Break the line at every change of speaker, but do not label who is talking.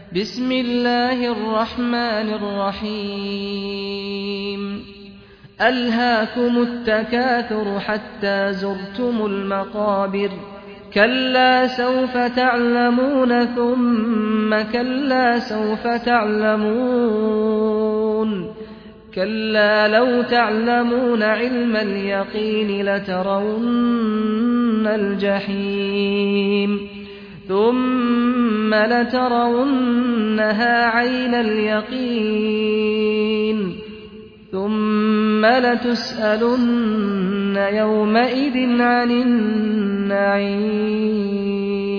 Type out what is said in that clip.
بسم الله الرحمن الرحيم ألهاكم التكاثر حتى زرتم المقابر كلا سوف تعلمون ثم كلا سوف تعلمون كلا لو تعلمون علم اليقين لترون الجحيم ثم لترونها عين اليقين ثم لتسألن يومئذ عن النعيم